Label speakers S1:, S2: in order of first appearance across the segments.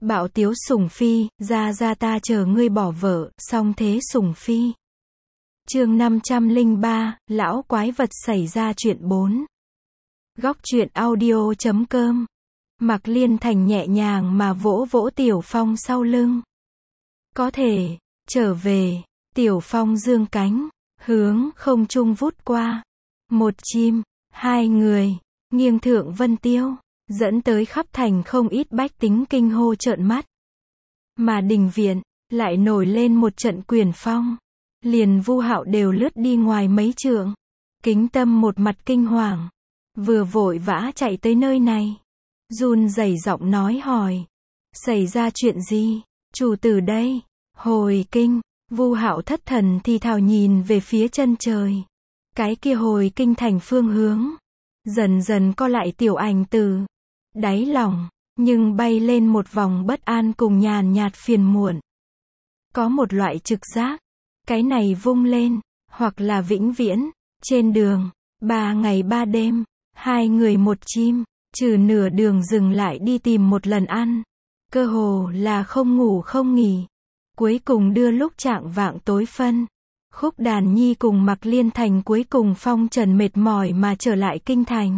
S1: Bạo tiếu sủng phi, ra ta chờ ngươi bỏ vợ, song thế sủng phi. Chương 503, lão quái vật xảy ra chuyện 4. Góc truyện audio.com. Mạc Liên Thành nhẹ nhàng mà vỗ vỗ Tiểu Phong sau lưng. Có thể, trở về, Tiểu Phong dương cánh, hướng không trung vút qua. Một chim, hai người, nghiêng thượng vân tiêu, dẫn tới khắp thành không ít bách tính kinh hô trợn mắt. Mà đình viện, lại nổi lên một trận quyền phong. Liền Vu Hạo đều lướt đi ngoài mấy trượng. Kính Tâm một mặt kinh hoàng, vừa vội vã chạy tới nơi này. Run rẩy giọng nói hỏi. Xảy ra chuyện gì? Chủ tử đây. Hồi kinh. Vu Hạo thất thần thì thào nhìn về phía chân trời. Cái kia hồi kinh thành phương hướng. Dần dần co lại tiểu ảnh từ đáy lòng, nhưng bay lên một vòng bất an cùng nhàn nhạt phiền muộn. Có một loại trực giác. Cái này vung lên, hoặc là vĩnh viễn. Trên đường, 3 ngày 3 đêm, 2 người một chim, trừ nửa đường dừng lại đi tìm một lần ăn. Cơ hồ là không ngủ không nghỉ. Cuối cùng đưa lúc chạng vạng tối phân. Khúc Đàn Nhi cùng Mạc Liên Thành cuối cùng phong trần mệt mỏi mà trở lại kinh thành.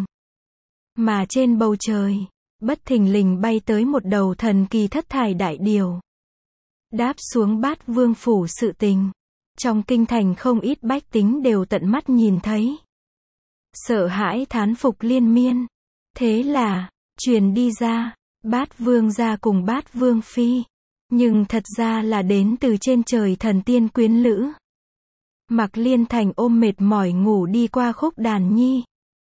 S1: Mà trên bầu trời, bất thình lình bay tới một đầu thần kỳ thất thải đại điều. Đáp xuống Bát Vương phủ sự tình. Trong kinh thành không ít bách tính đều tận mắt nhìn thấy. Sợ hãi thán phục liên miên. Thế là, truyền đi ra, Bát Vương gia cùng Bát Vương phi. Nhưng thật ra là đến từ trên trời thần tiên quyến lữ. Mạc Liên Thành ôm mệt mỏi ngủ đi qua Khúc Đàn Nhi.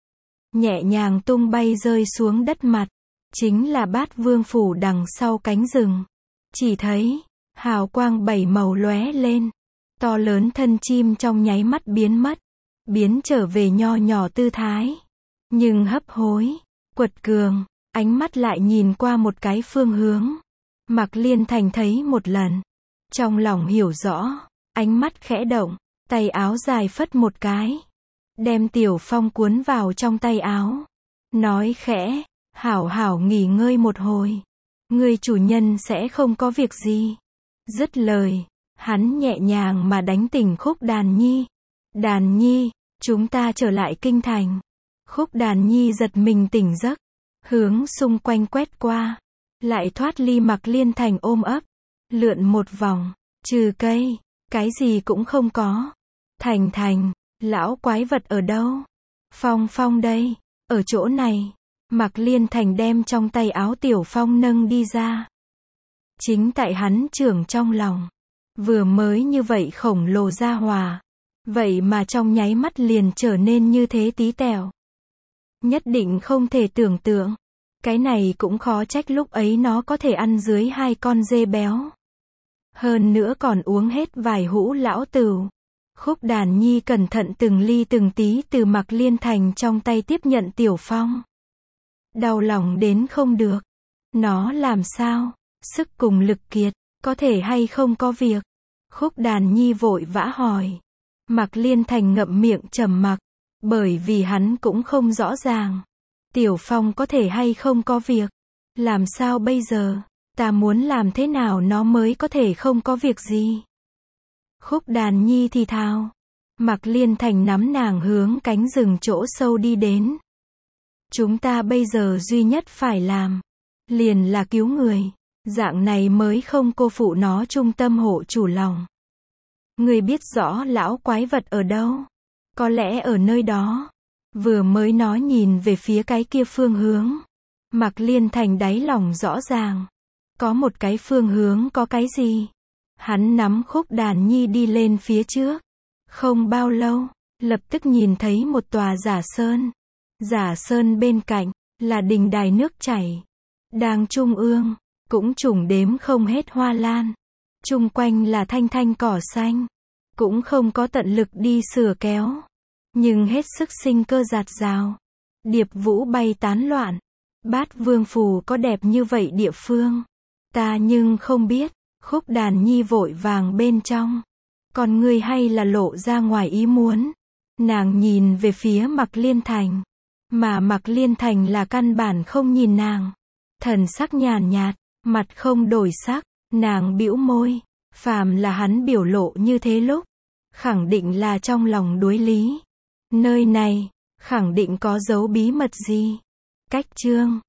S1: Nhẹ nhàng tung bay rơi xuống đất mặt. Chính là Bát Vương phủ đằng sau cánh rừng. Chỉ thấy, hào quang 7 màu lóe lên. To lớn thân chim trong nháy mắt biến mất. Biến trở về nho nhỏ tư thái. Nhưng hấp hối, quật cường, ánh mắt lại nhìn qua một cái phương hướng. Mạc Liên Thành thấy một lần. Trong lòng hiểu rõ, ánh mắt khẽ động, tay áo dài phất một cái. Đem Tiểu Phong cuốn vào trong tay áo. Nói khẽ, hảo hảo nghỉ ngơi một hồi. Người chủ nhân sẽ không có việc gì. Dứt lời, hắn nhẹ nhàng mà đánh tỉnh Khúc Đàn Nhi. Đàn Nhi, chúng ta trở lại kinh thành. Khúc Đàn Nhi giật mình tỉnh giấc. Hướng xung quanh quét qua. Lại thoát ly Mạc Liên Thành ôm ấp. Lượn một vòng, trừ cây, cái gì cũng không có. Thành, lão quái vật ở đâu? Phong đây, ở chỗ này. Mạc Liên Thành đem trong tay áo Tiểu Phong nâng đi ra. Chính tại hắn trưởng trong lòng. Vừa mới như vậy khổng lồ ra hòa. Vậy mà trong nháy mắt liền trở nên như thế tí tẹo. Nhất định không thể tưởng tượng. Cái này cũng khó trách lúc ấy nó có thể ăn dưới 2 con dê béo. Hơn nữa còn uống hết vài hũ lão tửu. Khúc Đàn Nhi cẩn thận từng ly từng tí từ Mạc Liên Thành trong tay tiếp nhận Tiểu Phong. Đau lòng đến không được. Nó làm sao? Sức cùng lực kiệt, có thể hay không có việc? Khúc Đàn Nhi vội vã hỏi. Mạc Liên Thành ngậm miệng trầm mặc. Bởi vì hắn cũng không rõ ràng. Tiểu Phong có thể hay không có việc. Làm sao bây giờ? Ta muốn làm thế nào nó mới có thể không có việc gì? Khúc Đàn Nhi thì thào. Mạc Liên Thành nắm nàng hướng cánh rừng chỗ sâu đi đến. Chúng ta bây giờ duy nhất phải làm. Liền là cứu người. Dạng này mới không cô phụ nó trung tâm hộ chủ lòng. Người biết rõ lão quái vật ở đâu? Có lẽ ở nơi đó. Vừa mới nó nhìn về phía cái kia phương hướng. Mạc Liên Thành đáy lòng rõ ràng. Có một cái phương hướng có cái gì? Hắn nắm Khúc Đàn Nhi đi lên phía trước. Không bao lâu, lập tức nhìn thấy một tòa giả sơn. Giả sơn bên cạnh, là đình đài nước chảy. Đang trung ương, cũng trùng đếm không hết hoa lan. Chung quanh là thanh thanh cỏ xanh. Cũng không có tận lực đi sửa kéo. Nhưng hết sức sinh cơ dạt dào. Điệp vũ bay tán loạn. Bát Vương phủ có đẹp như vậy địa phương. Ta nhưng không biết. Khúc Đàn Nhi vội vàng bên trong. Còn ngươi hay là lộ ra ngoài ý muốn. Nàng nhìn về phía Mạc Liên Thành. Mà Mạc Liên Thành là căn bản không nhìn nàng. Thần sắc nhàn nhạt. Mặt không đổi sắc, nàng bĩu môi. Phàm là hắn biểu lộ như thế lúc, khẳng định là trong lòng đối lý. Nơi này, khẳng định có dấu bí mật gì. Cách chương